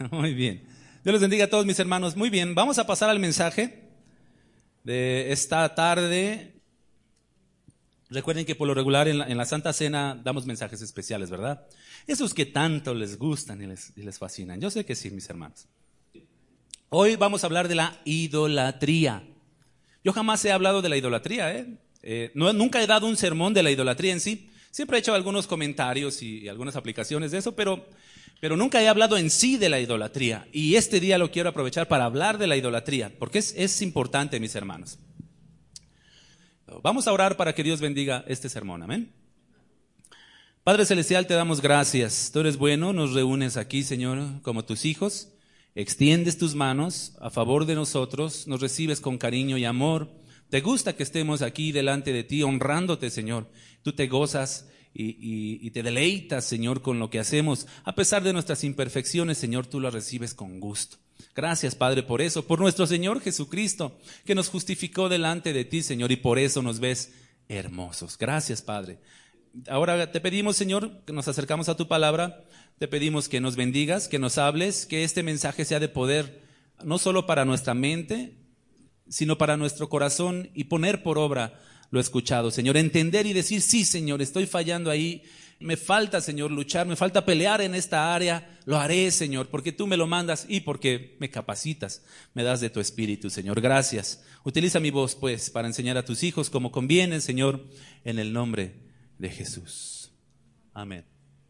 Muy bien. Dios les bendiga a todos mis hermanos. Muy bien, vamos a pasar al mensaje de esta tarde. Recuerden que por lo regular en la Santa Cena damos mensajes especiales, ¿verdad? Esos que tanto les gustan y les fascinan. Yo sé que sí, mis hermanos. Hoy vamos a hablar de la idolatría. Yo jamás he hablado de la idolatría, nunca he dado un sermón de la idolatría en sí. Siempre he hecho algunos comentarios y algunas aplicaciones de eso, pero nunca he hablado en sí de la idolatría. Y este día lo quiero aprovechar para hablar de la idolatría, porque es importante, mis hermanos. Vamos a orar para que Dios bendiga este sermón, amén. Padre Celestial, te damos gracias. Tú eres bueno, nos reúnes aquí, Señor, como tus hijos. Extiendes tus manos a favor de nosotros, nos recibes con cariño y amor. Te gusta que estemos aquí delante de ti, honrándote, Señor. Tú te gozas y te deleitas, Señor, con lo que hacemos. A pesar de nuestras imperfecciones, Señor, tú las recibes con gusto. Gracias, Padre, por eso, por nuestro Señor Jesucristo, que nos justificó delante de ti, Señor, y por eso nos ves hermosos. Gracias, Padre. Ahora te pedimos, Señor, que nos acercamos a tu palabra. Te pedimos que nos bendigas, que nos hables, que este mensaje sea de poder, no solo para nuestra mente, sino para nuestro corazón, y poner por obra lo escuchado, Señor. Entender y decir, sí, Señor, estoy fallando ahí. Me falta, Señor, luchar, me falta pelear en esta área. Lo haré, Señor, porque tú me lo mandas y porque me capacitas, me das de tu espíritu, Señor. Gracias. Utiliza mi voz, pues, para enseñar a tus hijos como conviene, Señor, en el nombre de Jesús. Amén.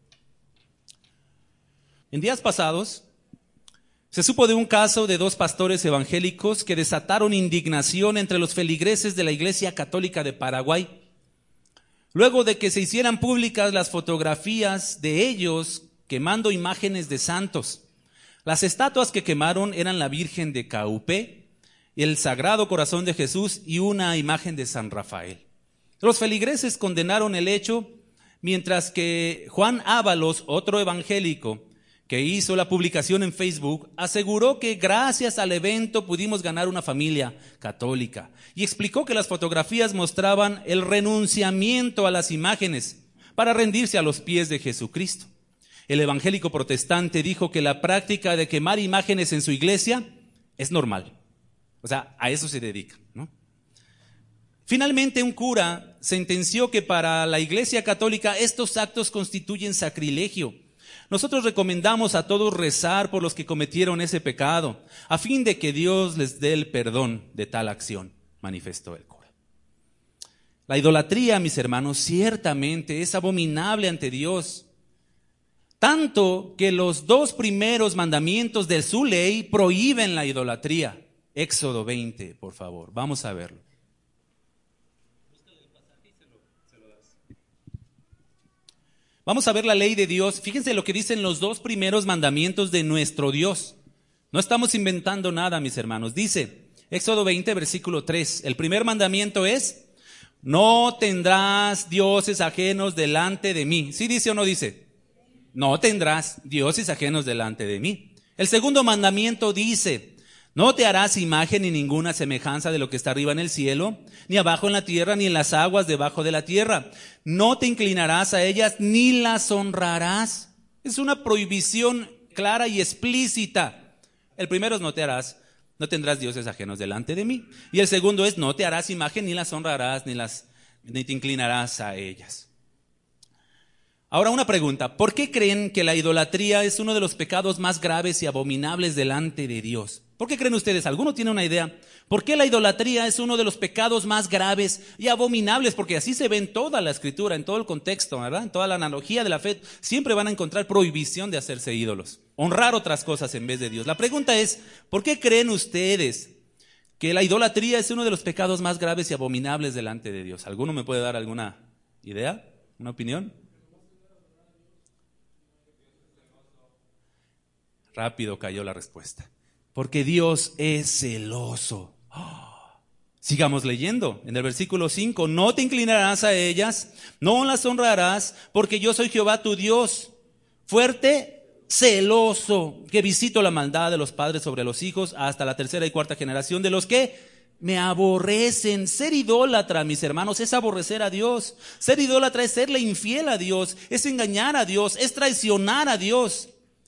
En días pasados se supo de un caso de 2 pastores evangélicos que desataron indignación entre los feligreses de la Iglesia Católica de Paraguay, luego de que se hicieran públicas las fotografías de ellos quemando imágenes de santos. Las estatuas que quemaron eran la Virgen de Caupé, el Sagrado Corazón de Jesús y una imagen de San Rafael. Los feligreses condenaron el hecho, mientras que Juan Ábalos, otro evangélico, que hizo la publicación en Facebook, aseguró que gracias al evento pudimos ganar una familia católica y explicó que las fotografías mostraban el renunciamiento a las imágenes para rendirse a los pies de Jesucristo. El evangélico protestante dijo que la práctica de quemar imágenes en su iglesia es normal. O sea, a eso se dedica, ¿no? Finalmente, un cura sentenció que para la Iglesia Católica estos actos constituyen sacrilegio. Nosotros recomendamos a todos rezar por los que cometieron ese pecado, a fin de que Dios les dé el perdón de tal acción, manifestó el cura. La idolatría, mis hermanos, ciertamente es abominable ante Dios, tanto que los 2 primeros mandamientos de su ley prohíben la idolatría. Éxodo 20, por favor, vamos a verlo. Vamos a ver la ley de Dios. Fíjense lo que dicen los 2 primeros mandamientos de nuestro Dios. No estamos inventando nada, mis hermanos. Dice, Éxodo 20, versículo 3. El primer mandamiento es, no tendrás dioses ajenos delante de mí. ¿Sí dice o no dice? No tendrás dioses ajenos delante de mí. El segundo mandamiento dice, no te harás imagen ni ninguna semejanza de lo que está arriba en el cielo, ni abajo en la tierra, ni en las aguas debajo de la tierra. No te inclinarás a ellas, ni las honrarás. Es una prohibición clara y explícita. El primero es no tendrás dioses ajenos delante de mí. Y el segundo es, no te harás imagen, ni las honrarás, ni te inclinarás a ellas. Ahora una pregunta, ¿por qué creen que la idolatría es uno de los pecados más graves y abominables delante de Dios? ¿Por qué creen ustedes? ¿Alguno tiene una idea? ¿Por qué la idolatría es uno de los pecados más graves y abominables? Porque así se ve en toda la escritura, en todo el contexto, ¿verdad? En toda la analogía de la fe, siempre van a encontrar prohibición de hacerse ídolos, honrar otras cosas en vez de Dios. La pregunta es, ¿por qué creen ustedes que la idolatría es uno de los pecados más graves y abominables delante de Dios? ¿Alguno me puede dar alguna idea? ¿Una opinión? Rápido cayó la respuesta. Porque Dios es celoso. Sigamos leyendo. En el versículo 5, no te inclinarás a ellas, no las honrarás, porque yo soy Jehová tu Dios, fuerte, celoso, que visito la maldad de los padres sobre los hijos hasta la 3ª y 4ª generación de los que me aborrecen. Ser idólatra, mis hermanos, es aborrecer a Dios. Ser idólatra es serle infiel a Dios, es engañar a Dios, es traicionar a Dios.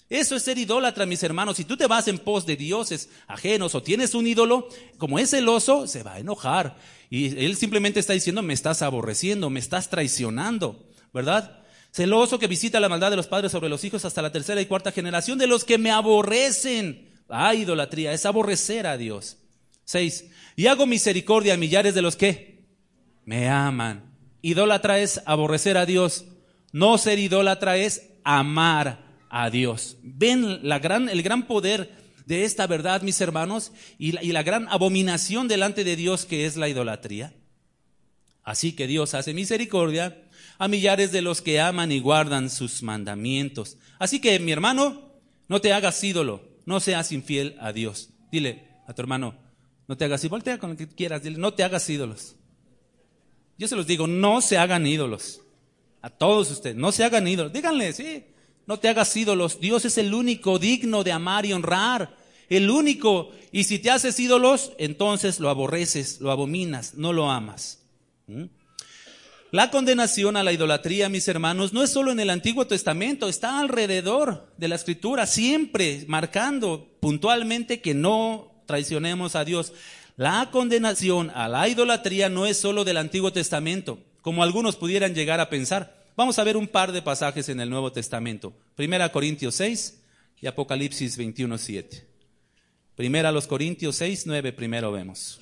Eso es ser idólatra, mis hermanos. Si tú te vas en pos de dioses ajenos o tienes un ídolo, como es celoso, se va a enojar. Y él simplemente está diciendo, me estás aborreciendo, me estás traicionando, ¿verdad? Celoso que visita la maldad de los padres sobre los hijos hasta la tercera y cuarta generación de los que me aborrecen. Ah, idolatría, es aborrecer a Dios. 6. Y hago misericordia a millares de los que me aman. Idólatra es aborrecer a Dios. No ser idólatra es amar a Dios. ¿Ven el gran poder de esta verdad, mis hermanos? Y la gran abominación delante de Dios que es la idolatría. Así que Dios hace misericordia a millares de los que aman y guardan sus mandamientos. Así que, mi hermano, no te hagas ídolo, no seas infiel a Dios. Dile a tu hermano, no te hagas ídolo, voltea con lo que quieras, dile, no te hagas ídolos. Yo se los digo, no se hagan ídolos. A todos ustedes, no se hagan ídolos. Díganle, sí, no te hagas ídolos. Dios es el único digno de amar y honrar. El único. Y si te haces ídolos, entonces lo aborreces, lo abominas, no lo amas. La condenación a la idolatría, mis hermanos, no es solo en el Antiguo Testamento, está alrededor de la Escritura, siempre marcando puntualmente que no traicionemos a Dios. La condenación a la idolatría no es solo del Antiguo Testamento, como algunos pudieran llegar a pensar. Vamos a ver un par de pasajes en el Nuevo Testamento. 1 Corintios 6 y Apocalipsis 21:7. 1 Corintios 6, 9 primero vemos.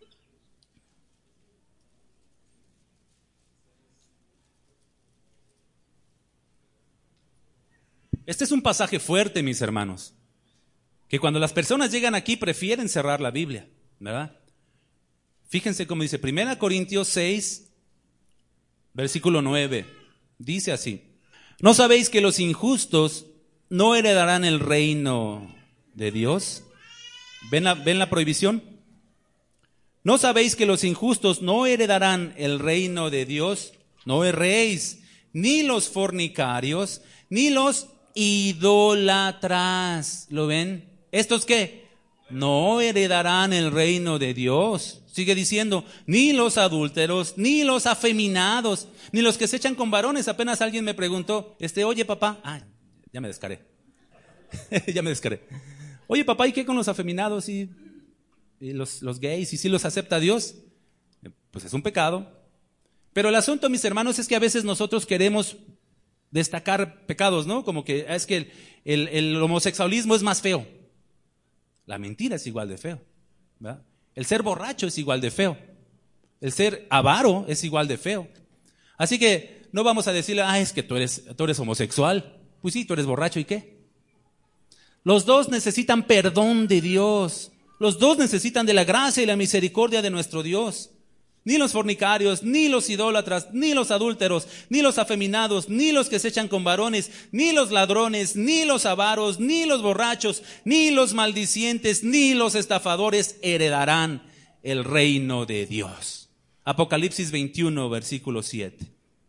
Este es un pasaje fuerte, mis hermanos, que cuando las personas llegan aquí prefieren cerrar la Biblia, ¿verdad? Fíjense cómo dice 1 Corintios 6, versículo 9, dice así: ¿no sabéis que los injustos no heredarán el reino de Dios? ¿Ven la prohibición? ¿No sabéis que los injustos no heredarán el reino de Dios? No erréis, ni los fornicarios, ni los idólatras. ¿Lo ven? ¿Estos qué? No heredarán el reino de Dios. Sigue diciendo, ni los adúlteros, ni los afeminados, ni los que se echan con varones. Apenas alguien me preguntó, oye papá, ya me descaré. Ya me descaré. Oye papá, ¿y qué con los afeminados y los gays? ¿Y si los acepta Dios? Pues es un pecado. Pero el asunto, mis hermanos, es que a veces nosotros queremos destacar pecados, ¿no? Como que es que el homosexualismo es más feo. La mentira es igual de feo, ¿verdad? El ser borracho es igual de feo. El ser avaro es igual de feo. Así que no vamos a decirle, es que tú eres homosexual. Pues sí, tú eres borracho, ¿y qué? Los dos necesitan perdón de Dios. Los dos necesitan de la gracia y la misericordia de nuestro Dios. Ni los fornicarios, ni los idólatras, ni los adúlteros, ni los afeminados, ni los que se echan con varones, ni los ladrones, ni los avaros, ni los borrachos, ni los maldicientes, ni los estafadores heredarán el reino de Dios. Apocalipsis 21, versículo 7.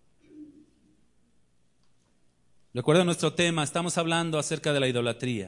Recuerda nuestro tema, estamos hablando acerca de la idolatría.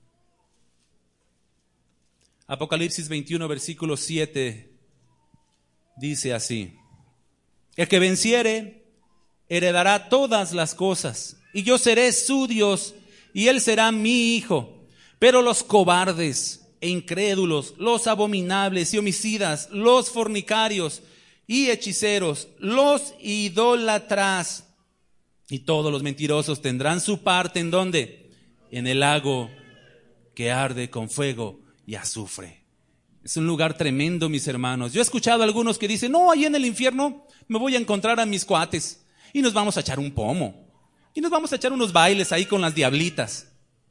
Apocalipsis 21, versículo 7. Dice así: el que venciere heredará todas las cosas, y yo seré su Dios, y él será mi hijo. Pero los cobardes e incrédulos, los abominables y homicidas, los fornicarios y hechiceros, los idólatras y todos los mentirosos tendrán su parte, ¿en dónde? En el lago que arde con fuego y azufre. Es un lugar tremendo, mis hermanos. Yo he escuchado a algunos que dicen, no, ahí en el infierno me voy a encontrar a mis cuates y nos vamos a echar un pomo y nos vamos a echar unos bailes ahí con las diablitas.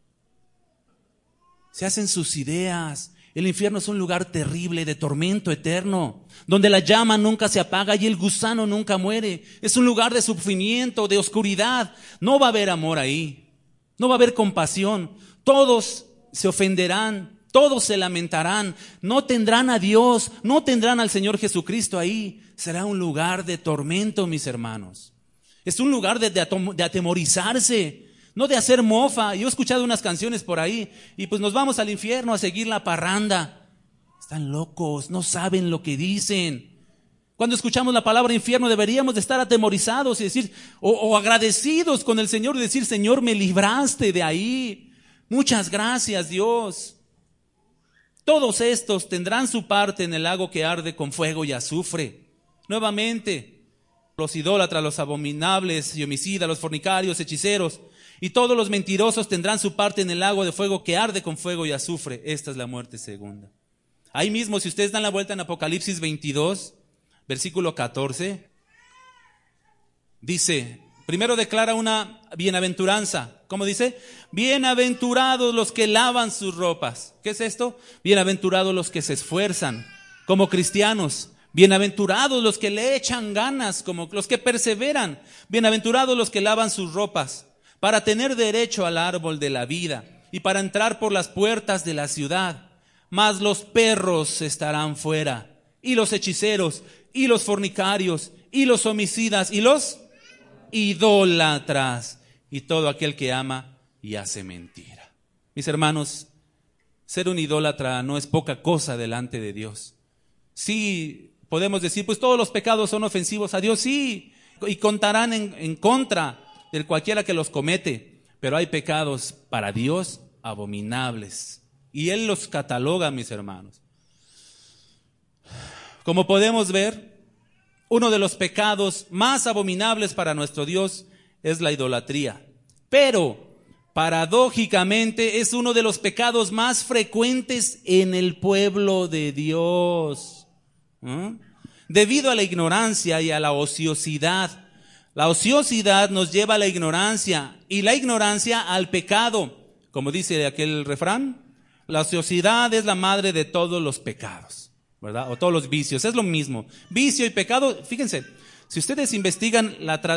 Se hacen sus ideas. El infierno es un lugar terrible de tormento eterno, donde la llama nunca se apaga y el gusano nunca muere. Es un lugar de sufrimiento, de oscuridad. No va a haber amor ahí, no va a haber compasión. Todos se ofenderán, todos se lamentarán, no tendrán a Dios, no tendrán al Señor Jesucristo ahí. Será un lugar de tormento, mis hermanos. Es un lugar de atemorizarse, no de hacer mofa. Yo he escuchado unas canciones por ahí y pues nos vamos al infierno a seguir la parranda. Están locos, no saben lo que dicen. Cuando escuchamos la palabra infierno deberíamos de estar atemorizados y decir, o agradecidos con el Señor y decir, Señor, me libraste de ahí. Muchas gracias, Dios. Todos estos tendrán su parte en el lago que arde con fuego y azufre. Nuevamente, los idólatras, los abominables y homicidas, los fornicarios, hechiceros y todos los mentirosos tendrán su parte en el lago de fuego que arde con fuego y azufre. Esta es la muerte segunda. Ahí mismo, si ustedes dan la vuelta en Apocalipsis 22, versículo 14, dice, primero declara una bienaventuranza. ¿Cómo dice? Bienaventurados los que lavan sus ropas. ¿Qué es esto? Bienaventurados los que se esfuerzan como cristianos. Bienaventurados los que le echan ganas, como los que perseveran. Bienaventurados los que lavan sus ropas para tener derecho al árbol de la vida y para entrar por las puertas de la ciudad. Mas los perros estarán fuera, y los hechiceros, y los fornicarios, y los homicidas, y los idólatras, y todo aquel que ama y hace mentira. Mis hermanos, ser un idólatra no es poca cosa delante de Dios. Sí, podemos decir, pues todos los pecados son ofensivos a Dios, sí, y contarán en contra de cualquiera que los comete, pero hay pecados para Dios abominables. Y Él los cataloga, mis hermanos. Como podemos ver, uno de los pecados más abominables para nuestro Dios es la idolatría. Pero, paradójicamente, es uno de los pecados más frecuentes en el pueblo de Dios. Debido a la ignorancia y a la ociosidad. La ociosidad nos lleva a la ignorancia y la ignorancia al pecado. Como dice aquel refrán, la ociosidad es la madre de todos los pecados, ¿verdad? O todos los vicios, es lo mismo. Vicio y pecado, fíjense, si ustedes investigan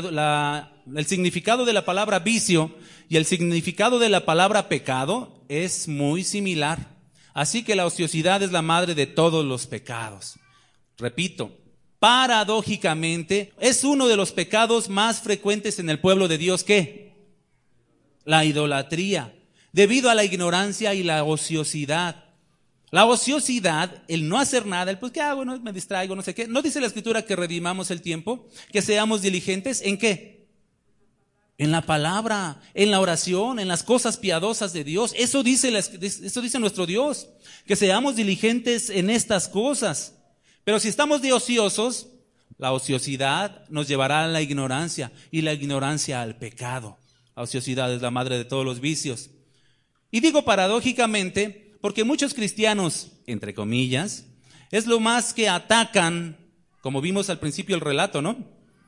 el significado de la palabra vicio y el significado de la palabra pecado, es muy similar. Así que la ociosidad es la madre de todos los pecados. Repito, paradójicamente, es uno de los pecados más frecuentes en el pueblo de Dios, ¿qué? La idolatría. Debido a la ignorancia y la ociosidad. La ociosidad, el no hacer nada, el pues ¿qué hago? No, me distraigo, no sé qué. ¿No dice la Escritura que redimamos el tiempo? Que seamos diligentes, ¿en qué? En la palabra, en la oración, en las cosas piadosas de Dios. Eso dice nuestro Dios, que seamos diligentes en estas cosas. Pero si estamos de ociosos, la ociosidad nos llevará a la ignorancia y la ignorancia al pecado. La ociosidad es la madre de todos los vicios. Y digo paradójicamente porque muchos cristianos, entre comillas, es lo más que atacan, como vimos al principio el relato, ¿no?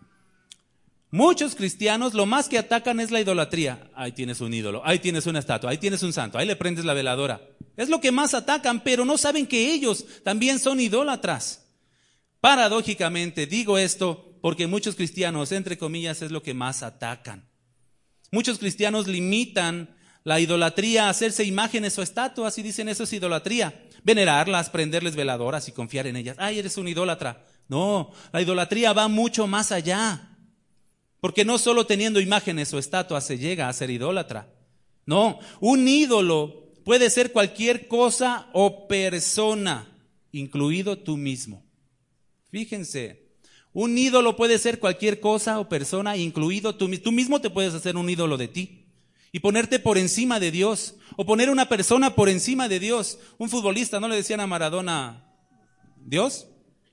Muchos cristianos lo más que atacan es la idolatría. Ahí tienes un ídolo, ahí tienes una estatua, ahí tienes un santo, ahí le prendes la veladora. Es lo que más atacan, pero no saben que ellos también son idólatras. Paradójicamente digo esto porque muchos cristianos, entre comillas, es lo que más atacan. Muchos cristianos limitan la idolatría a hacerse imágenes o estatuas y dicen eso es idolatría. Venerarlas, prenderles veladoras y confiar en ellas. Ay, eres un idólatra. No, la idolatría va mucho más allá. Porque no solo teniendo imágenes o estatuas se llega a ser idólatra. No, un ídolo puede ser cualquier cosa o persona, incluido tú mismo. Fíjense, un ídolo puede ser cualquier cosa o persona, incluido tú mismo. Tú mismo te puedes hacer un ídolo de ti y ponerte por encima de Dios, o poner una persona por encima de Dios. Un futbolista, ¿no le decían a Maradona Dios?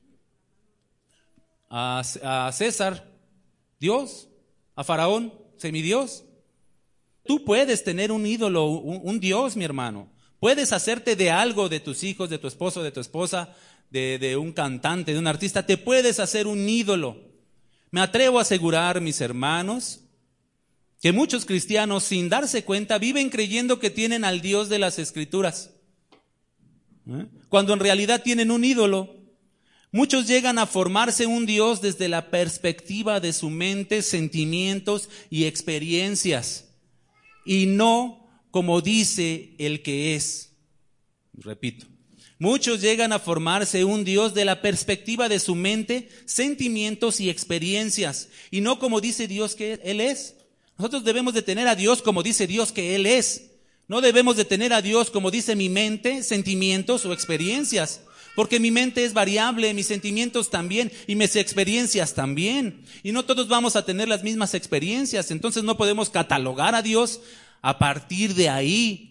A César, Dios. A Faraón, semidios. Tú puedes tener un ídolo, un Dios, mi hermano. Puedes hacerte de algo, de tus hijos, de tu esposo, de tu esposa, de un cantante, de un artista. Te puedes hacer un ídolo. Me atrevo a asegurar, mis hermanos, que muchos cristianos, sin darse cuenta, viven creyendo que tienen al Dios de las Escrituras, cuando en realidad tienen un ídolo. Muchos llegan a formarse un Dios desde la perspectiva de su mente, sentimientos y experiencias, y no como dice el que es. Repito, muchos llegan a formarse un Dios de la perspectiva de su mente, sentimientos y experiencias, y no como dice Dios que Él es. Nosotros debemos de tener a Dios como dice Dios que Él es. No debemos de tener a Dios como dice mi mente, sentimientos o experiencias. Porque mi mente es variable, mis sentimientos también y mis experiencias también. Y no todos vamos a tener las mismas experiencias. Entonces no podemos catalogar a Dios a partir de ahí.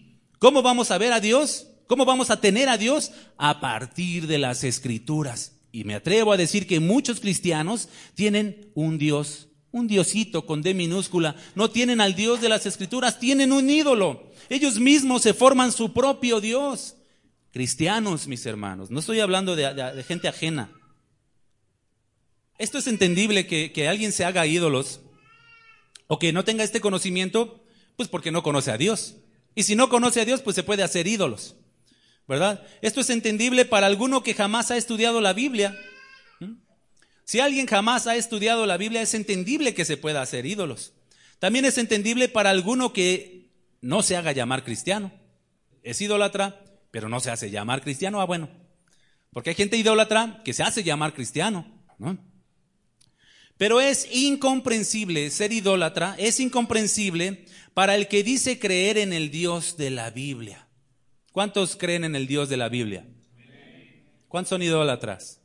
¿Cómo vamos a ver a Dios? ¿Cómo vamos a tener a Dios? A partir de las Escrituras. Y me atrevo a decir que muchos cristianos tienen un Dios, un diosito con D minúscula. No tienen al Dios de las Escrituras, tienen un ídolo. Ellos mismos se forman su propio Dios. Cristianos, mis hermanos, no estoy hablando de gente ajena. Esto es entendible que alguien se haga ídolos o que no tenga este conocimiento, pues porque no conoce a Dios. Y si no conoce a Dios, pues se puede hacer ídolos, ¿verdad? Esto es entendible para alguno que jamás ha estudiado la Biblia. Si alguien jamás ha estudiado la Biblia, es entendible que se pueda hacer ídolos. También es entendible para alguno que no se haga llamar cristiano. Es idólatra, pero no se hace llamar cristiano. Ah, bueno, porque hay gente idólatra que se hace llamar cristiano, ¿no? Pero es incomprensible ser idólatra, es incomprensible para el que dice creer en el Dios de la Biblia. ¿Cuántos creen en el Dios de la Biblia? ¿Cuántos son idólatras?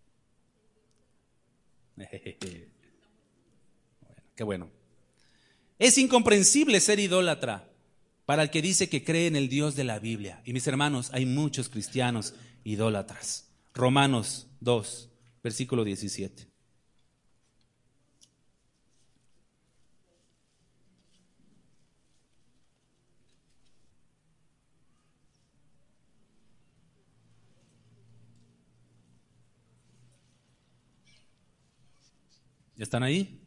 Qué bueno. Es incomprensible ser idólatra para el que dice que cree en el Dios de la Biblia. Y mis hermanos, hay muchos cristianos idólatras. Romanos 2, versículo 17. ¿Ya están ahí?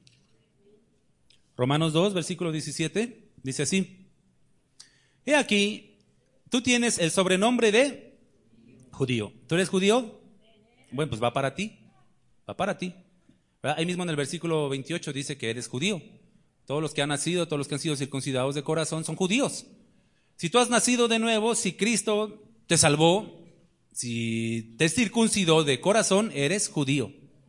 Romanos 2, versículo 17, dice así: He aquí, tú tienes el sobrenombre de judío. ¿Tú eres judío? Bueno, pues va para ti, ¿verdad? Ahí mismo en el versículo 28 dice que eres judío. Todos los que han nacido, todos los que han sido circuncidados de corazón son judíos. Si tú has nacido de nuevo, si Cristo te salvó, si te circuncidó de corazón, eres judío.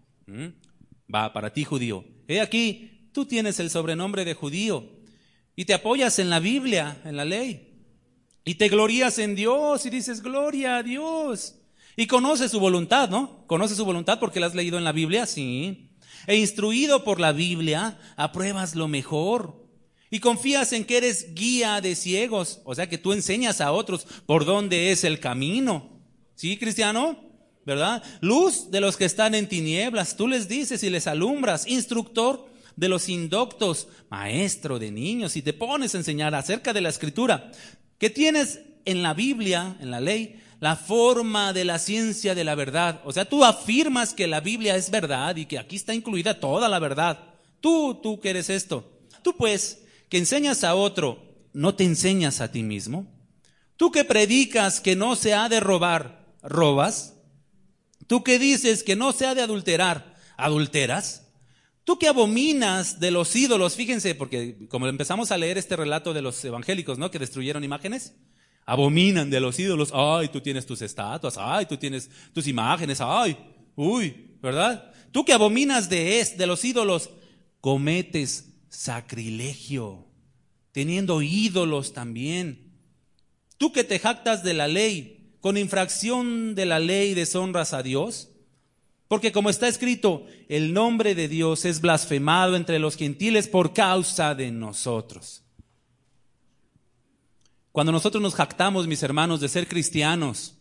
Va para ti, judío. He aquí, tú tienes el sobrenombre de judío y te apoyas en la Biblia, en la ley, y te glorías en Dios y dices gloria a Dios, y conoces su voluntad, ¿no? Conoces su voluntad porque la has leído en la Biblia, sí. E instruido por la Biblia, apruebas lo mejor y confías en que eres guía de ciegos, o sea que tú enseñas a otros por dónde es el camino. ¿Sí, cristiano? ¿Verdad? Luz de los que están en tinieblas, tú les dices y les alumbras. Instructor de los indoctos, maestro de niños, y te pones a enseñar acerca de la Escritura, que tienes en la Biblia, en la ley, la forma de la ciencia de la verdad. O sea, tú afirmas que la Biblia es verdad y que aquí está incluida toda la verdad. Tú que eres esto. Tú pues, que enseñas a otro, ¿no te enseñas a ti mismo? Tú que predicas que no se ha de robar, ¿robas? Tú que dices que no se ha de adulterar, ¿adulteras? Tú que abominas de los ídolos, fíjense, porque como empezamos a leer este relato de los evangélicos, ¿no? Que destruyeron imágenes, abominan de los ídolos. Ay, tú tienes tus estatuas, ay, tú tienes tus imágenes, ay, uy, ¿verdad? Tú que abominas de los ídolos, cometes sacrilegio, teniendo ídolos también. Tú que te jactas de la ley, con infracción de la ley deshonras a Dios, porque como está escrito, el nombre de Dios es blasfemado entre los gentiles por causa de nosotros. Cuando nosotros nos jactamos, mis hermanos, de ser cristianos,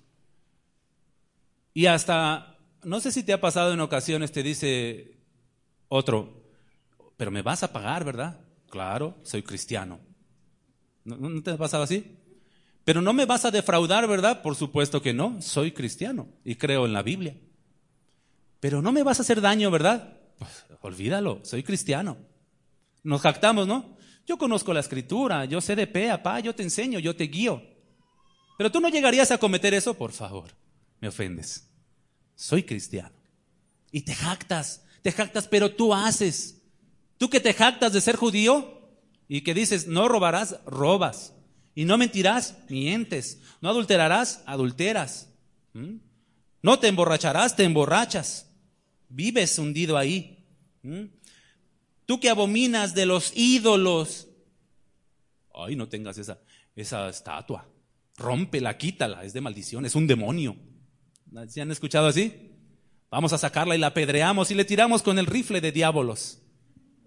y hasta, no sé si te ha pasado en ocasiones, te dice otro, pero me vas a pagar, ¿verdad? Claro, soy cristiano. ¿No te ha pasado así? Pero no me vas a defraudar, ¿verdad? Por supuesto que no, soy cristiano y creo en la Biblia. Pero no me vas a hacer daño, ¿verdad? Pues olvídalo, soy cristiano. Nos jactamos, ¿no? Yo conozco la Escritura, yo sé de pe a pa, yo te enseño, yo te guío. Pero tú no llegarías a cometer eso, por favor, me ofendes. Soy cristiano. Y te jactas, pero tú haces. Tú que te jactas de ser judío y que dices, no robarás, robas. Y no mentirás, mientes. No adulterarás, adulteras. No te emborracharás, te emborrachas. Vives hundido ahí. Tú que abominas de los ídolos. Ay, no tengas esa estatua. Rómpela, quítala, es de maldición, es un demonio. ¿Se han escuchado así? Vamos a sacarla y la apedreamos y le tiramos con el rifle de diabolos.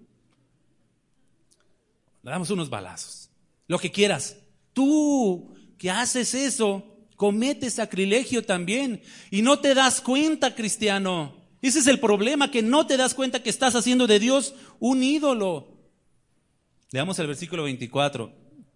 Le damos unos balazos. Lo que quieras. Tú que haces eso, cometes sacrilegio también. Y no te das cuenta, cristiano. Ese es el problema, que no te das cuenta que estás haciendo de Dios un ídolo. Leamos el versículo 24.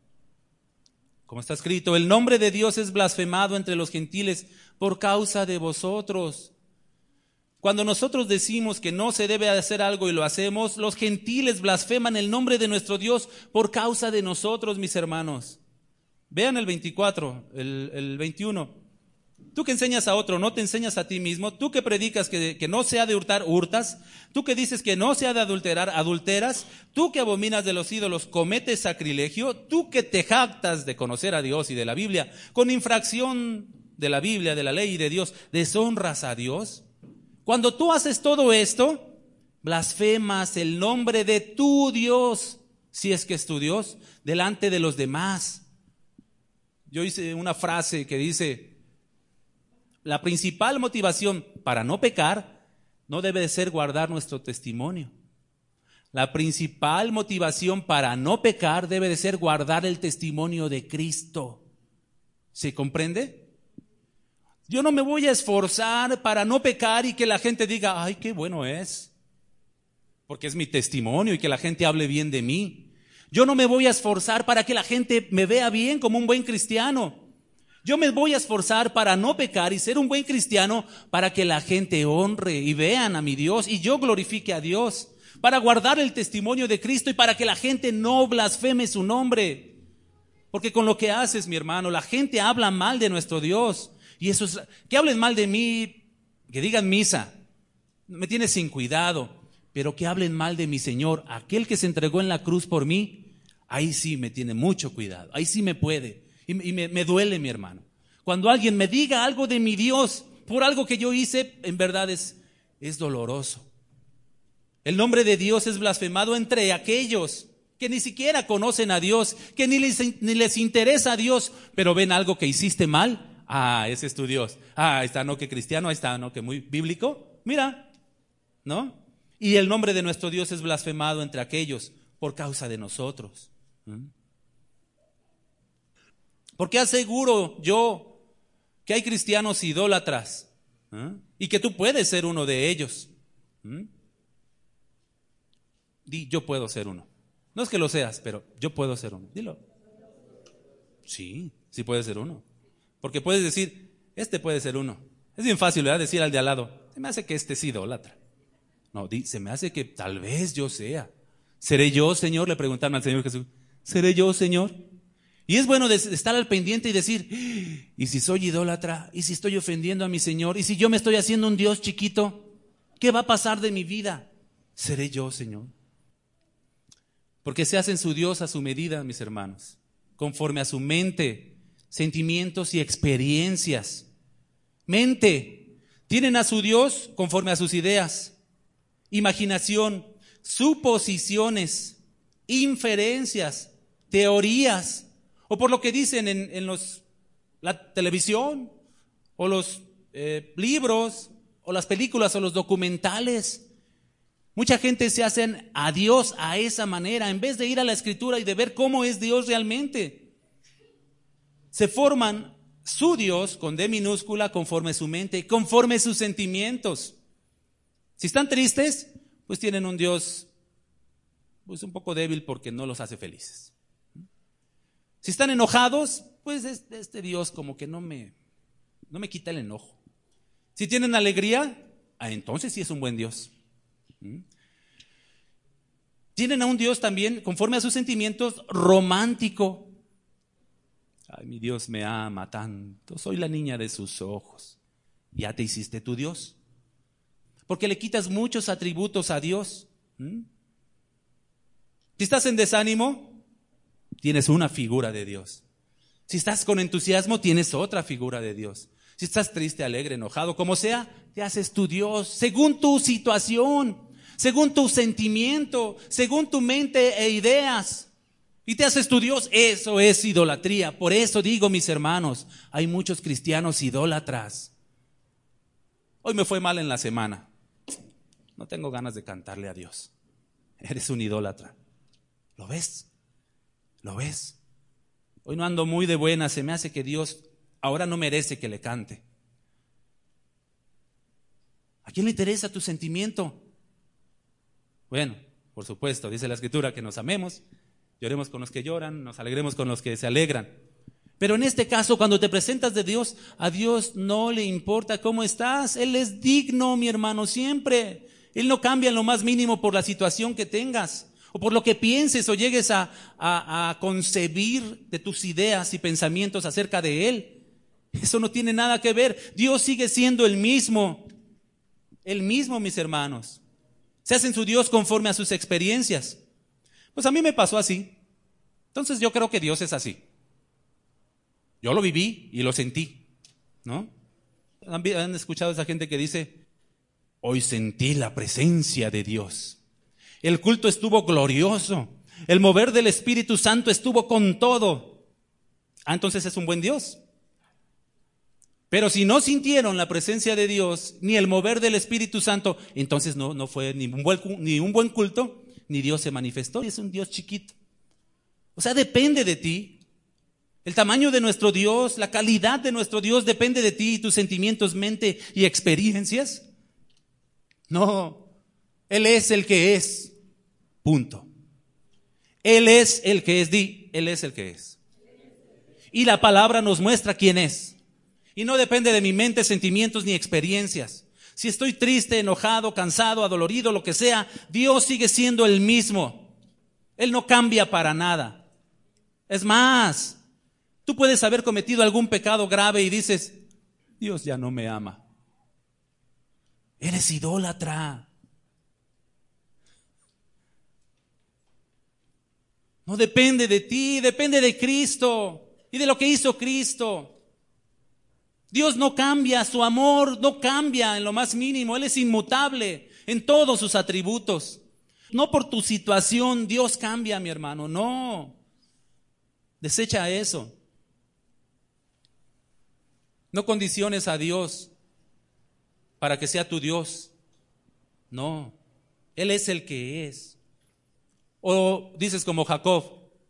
Como está escrito, el nombre de Dios es blasfemado entre los gentiles por causa de vosotros. Cuando nosotros decimos que no se debe hacer algo y lo hacemos, los gentiles blasfeman el nombre de nuestro Dios por causa de nosotros, mis hermanos. Vean el 24, el 21. Tú que enseñas a otro, no te enseñas a ti mismo. Tú que predicas que no se ha de hurtar, hurtas. Tú que dices que no se ha de adulterar, adulteras. Tú que abominas de los ídolos, cometes sacrilegio. Tú que te jactas de conocer a Dios y de la Biblia, con infracción de la Biblia, de la ley y de Dios, deshonras a Dios. Cuando tú haces todo esto, blasfemas el nombre de tu Dios, si es que es tu Dios, delante de los demás. Yo hice una frase que dice: la principal motivación para no pecar no debe de ser guardar nuestro testimonio. La principal motivación para no pecar debe de ser guardar el testimonio de Cristo. ¿Se comprende? Yo no me voy a esforzar para no pecar y que la gente diga, ay, qué bueno es, porque es mi testimonio y que la gente hable bien de mí. Yo no me voy a esforzar para que la gente me vea bien como un buen cristiano. Yo me voy a esforzar para no pecar y ser un buen cristiano para que la gente honre y vean a mi Dios y yo glorifique a Dios, para guardar el testimonio de Cristo y para que la gente no blasfeme su nombre. Porque con lo que haces, mi hermano, la gente habla mal de nuestro Dios. Y eso es, que hablen mal de mí, que digan misa, me tiene sin cuidado, pero que hablen mal de mi Señor, aquel que se entregó en la cruz por mí, ahí sí me tiene mucho cuidado, ahí sí me puede. Y me duele, mi hermano. Cuando alguien me diga algo de mi Dios por algo que yo hice, en verdad es doloroso. El nombre de Dios es blasfemado entre aquellos que ni siquiera conocen a Dios, que ni les interesa a Dios, pero ven algo que hiciste mal. Ah, ese es tu Dios. Ah, ahí está, no que cristiano, ahí está, no que muy bíblico. Mira, ¿no? Y el nombre de nuestro Dios es blasfemado entre aquellos por causa de nosotros. Porque aseguro yo que hay cristianos idólatras y que tú puedes ser uno de ellos. Di, yo puedo ser uno. No es que lo seas, pero yo puedo ser uno. Dilo. Sí, sí puedes ser uno. Porque puedes decir, este puede ser uno. Es bien fácil, ¿verdad? Decir al de al lado, se me hace que este es idólatra. No, se me hace que tal vez yo sea. ¿Seré yo, Señor? Le preguntaron al Señor Jesús. ¿Seré yo, Señor? Y es bueno estar al pendiente y decir, ¿y si soy idólatra? ¿Y si estoy ofendiendo a mi Señor? ¿Y si yo me estoy haciendo un Dios chiquito? ¿Qué va a pasar de mi vida? ¿Seré yo, Señor? Porque se hacen su Dios a su medida, mis hermanos, conforme a su mente, sentimientos y experiencias. Mente, tienen a su Dios conforme a sus ideas, imaginación, suposiciones, inferencias, teorías, o por lo que dicen en la televisión, o los libros, o las películas, o los documentales. Mucha gente se hacen a Dios a esa manera, en vez de ir a la Escritura y de ver cómo es Dios realmente. Se forman su Dios con D minúscula conforme su mente, conforme sus sentimientos. Si están tristes, pues tienen un Dios pues un poco débil porque no los hace felices. Si están enojados, pues este Dios como que no me quita el enojo. Si tienen alegría, entonces sí es un buen Dios. Tienen a un Dios también conforme a sus sentimientos romántico. Ay, mi Dios me ama tanto, soy la niña de sus ojos. Ya te hiciste tu Dios, porque le quitas muchos atributos a Dios. Si estás en desánimo, tienes una figura de Dios. Si estás con entusiasmo, tienes otra figura de Dios. Si estás triste, alegre, enojado, como sea, te haces tu Dios, según tu situación, según tu sentimiento, según tu mente e ideas. Y te haces tu Dios, eso es idolatría. Por eso digo, mis hermanos, hay muchos cristianos idólatras. Hoy me fue mal en la semana. No tengo ganas de cantarle a Dios. Eres un idólatra. ¿Lo ves? ¿Lo ves? Hoy no ando muy de buena, se me hace que Dios ahora no merece que le cante. ¿A quién le interesa tu sentimiento? Bueno, por supuesto, dice la Escritura que nos amemos, lloremos con los que lloran, nos alegremos con los que se alegran. Pero en este caso, cuando te presentas de Dios, a Dios no le importa cómo estás. Él es digno, mi hermano, siempre. Él no cambia en lo más mínimo por la situación que tengas, o por lo que pienses o llegues a concebir de tus ideas y pensamientos acerca de Él. Eso no tiene nada que ver. Dios sigue siendo el mismo, mis hermanos. Se hacen su Dios conforme a sus experiencias. Pues a mí me pasó así. Entonces yo creo que Dios es así. Yo lo viví y lo sentí, ¿no? ¿Han escuchado a esa gente que dice, hoy sentí la presencia de Dios? El culto estuvo glorioso. El mover del Espíritu Santo estuvo con todo. Entonces es un buen Dios. Pero si no sintieron la presencia de Dios, ni el mover del Espíritu Santo, entonces no fue ni un buen culto, ni Dios se manifestó. Es un Dios chiquito. O sea, depende de ti. El tamaño de nuestro Dios, la calidad de nuestro Dios depende de ti y tus sentimientos, mente y experiencias. No, Él es el que es. Punto. Él es el que es. Él es el que es. Y la palabra nos muestra quién es. Y no depende de mi mente, sentimientos ni experiencias. Si estoy triste, enojado, cansado, adolorido, lo que sea, Dios sigue siendo el mismo. Él no cambia para nada. Es más, tú puedes haber cometido algún pecado grave y dices, Dios ya no me ama. Eres idólatra. No depende de ti, depende de Cristo y de lo que hizo Cristo. Dios no cambia, su amor no cambia en lo más mínimo. Él es inmutable en todos sus atributos. No por tu situación Dios cambia, mi hermano, no. Desecha eso. No condiciones a Dios para que sea tu Dios. No, Él es el que es. O dices como Jacob,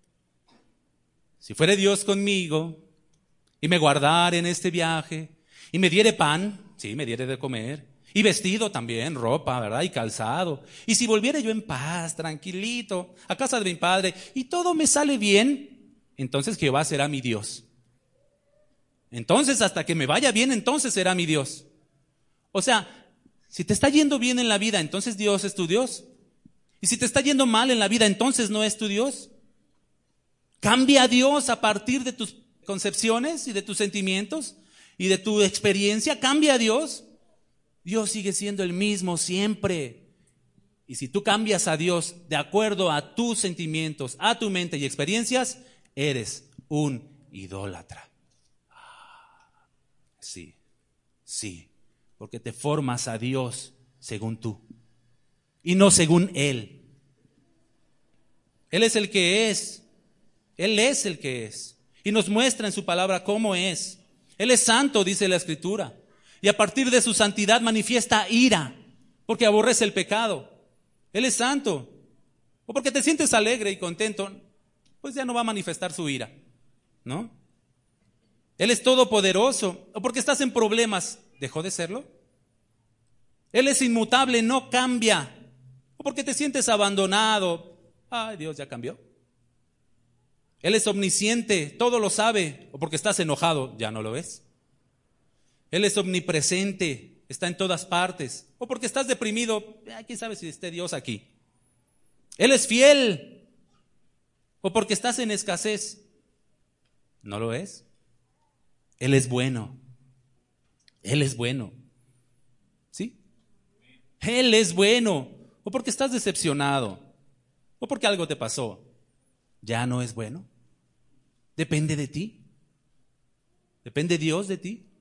si fuere Dios conmigo y me guardare en este viaje y me diere pan, sí, me diere de comer, y vestido también, ropa, ¿verdad? Y calzado. Y si volviere yo en paz, tranquilito, a casa de mi padre, y todo me sale bien, entonces Jehová será mi Dios. Entonces, hasta que me vaya bien, entonces será mi Dios. O sea, si te está yendo bien en la vida, entonces Dios es tu Dios. Y si te está yendo mal en la vida, entonces no es tu Dios. Cambia a Dios a partir de tus concepciones y de tus sentimientos y de tu experiencia. Cambia a Dios. Dios sigue siendo el mismo siempre. Y si tú cambias a Dios de acuerdo a tus sentimientos, a tu mente y experiencias, eres un idólatra. Sí, porque te formas a Dios según tú y no según Él. Él es el que es, Él es el que es y nos muestra en su palabra cómo es. Él es santo, dice la Escritura, y a partir de su santidad manifiesta ira, porque aborrece el pecado. Él es santo, o porque te sientes alegre y contento, pues ya no va a manifestar su ira, ¿no? Él es todopoderoso, o porque estás en problemas, ¿dejó de serlo? Él es inmutable, no cambia, o porque te sientes abandonado, ay, Dios ya cambió. Él es omnisciente, todo lo sabe, o porque estás enojado, ya no lo ves. Él es omnipresente, está en todas partes, o porque estás deprimido, quién sabe si esté Dios aquí. Él es fiel, o porque estás en escasez, ¿no lo es? Él es bueno. Él es bueno. ¿Sí? Él es bueno. O porque estás decepcionado. O porque algo te pasó. ¿Ya no es bueno? Depende de ti. Depende Dios de ti.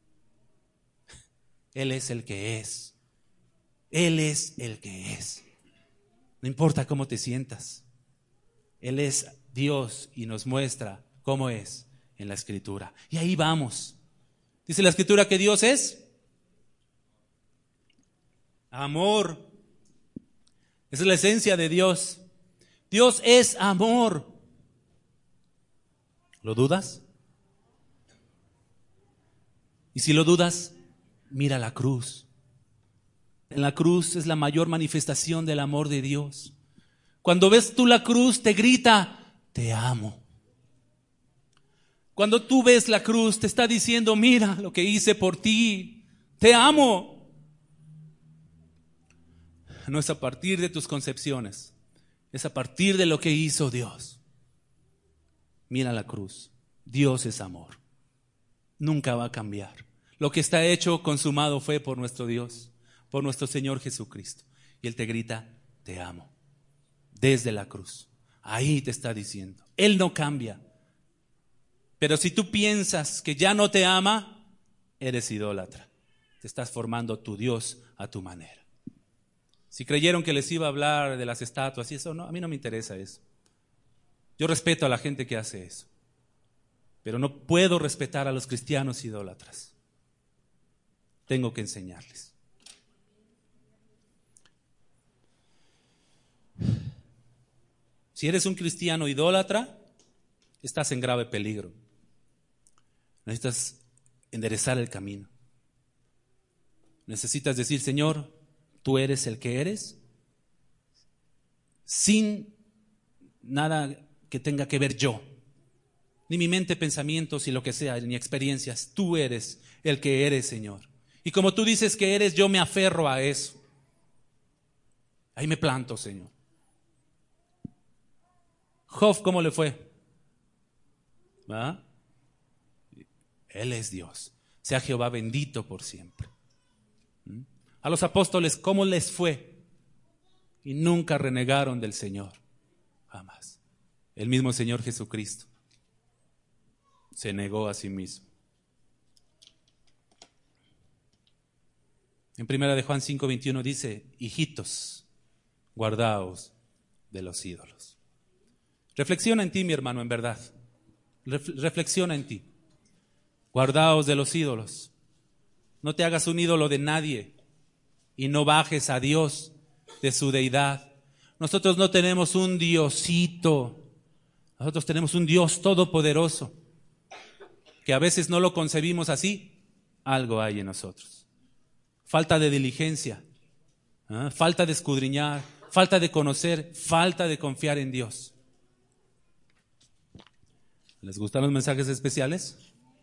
Él es el que es. Él es el que es. No importa cómo te sientas. Él es Dios y nos muestra cómo es en la Escritura. Y ahí vamos. Dice la Escritura que Dios es amor. Esa es la esencia de Dios. Dios es amor. ¿Lo dudas? Y si lo dudas, mira la cruz. En la cruz es la mayor manifestación del amor de Dios. Cuando ves tú la cruz, te grita, te amo. Cuando tú ves la cruz, te está diciendo, mira lo que hice por ti, te amo. No es a partir de tus concepciones, es a partir de lo que hizo Dios. Mira la cruz, Dios es amor, nunca va a cambiar. Lo que está hecho, consumado fue por nuestro Dios, por nuestro Señor Jesucristo. Y Él te grita, te amo, desde la cruz. Ahí te está diciendo, Él no cambia. Pero si tú piensas que ya no te ama, eres idólatra. Te estás formando tu Dios a tu manera. Si creyeron que les iba a hablar de las estatuas y eso, no, a mí no me interesa eso. Yo respeto a la gente que hace eso. Pero no puedo respetar a los cristianos idólatras. Tengo que enseñarles. Si eres un cristiano idólatra, estás en grave peligro. Necesitas enderezar el camino. Necesitas decir, Señor, tú eres el que eres, sin nada que tenga que ver yo, ni mi mente, pensamientos y lo que sea, ni experiencias. Tú eres el que eres, Señor. Y como tú dices que eres, yo me aferro a eso. Ahí me planto, Señor. Job, ¿cómo le fue? ¿Ah? Él es Dios. Sea Jehová bendito por siempre. A los apóstoles, ¿cómo les fue? Y nunca renegaron del Señor. Jamás. El mismo Señor Jesucristo se negó a sí mismo. En 1 de Juan 5:21 dice, hijitos, guardaos de los ídolos. Reflexiona en ti, mi hermano, en verdad. Reflexiona en ti. Guardaos de los ídolos. No te hagas un ídolo de nadie y no bajes a Dios de su deidad. Nosotros no tenemos un Diosito. Nosotros tenemos un Dios todopoderoso que a veces no lo concebimos así. Algo hay en nosotros. Falta de diligencia, falta de escudriñar, falta de conocer, falta de confiar en Dios. ¿Les gustan los mensajes especiales?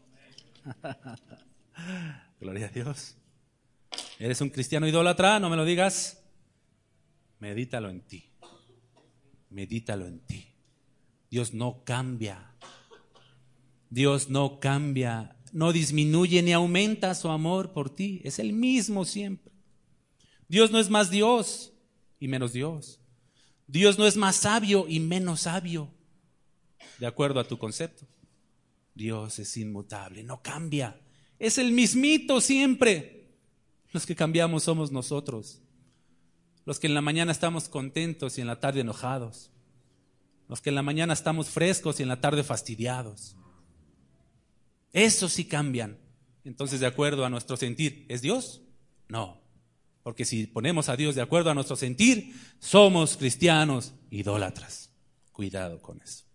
Gloria a Dios. ¿Eres un cristiano idólatra? No me lo digas. Medítalo en ti. Medítalo en ti. Dios no cambia. Dios no cambia. No disminuye ni aumenta su amor por ti. Es el mismo siempre. Dios no es más Dios y menos Dios. Dios no es más sabio y menos sabio, de acuerdo a tu concepto. Dios es inmutable, no cambia. Es el mismito siempre. Los que cambiamos somos nosotros. Los que en la mañana estamos contentos y en la tarde enojados. Los que en la mañana estamos frescos y en la tarde fastidiados. Esos sí cambian. Entonces, de acuerdo a nuestro sentir, ¿es Dios? No. Porque si ponemos a Dios de acuerdo a nuestro sentir, somos cristianos idólatras. Cuidado con eso.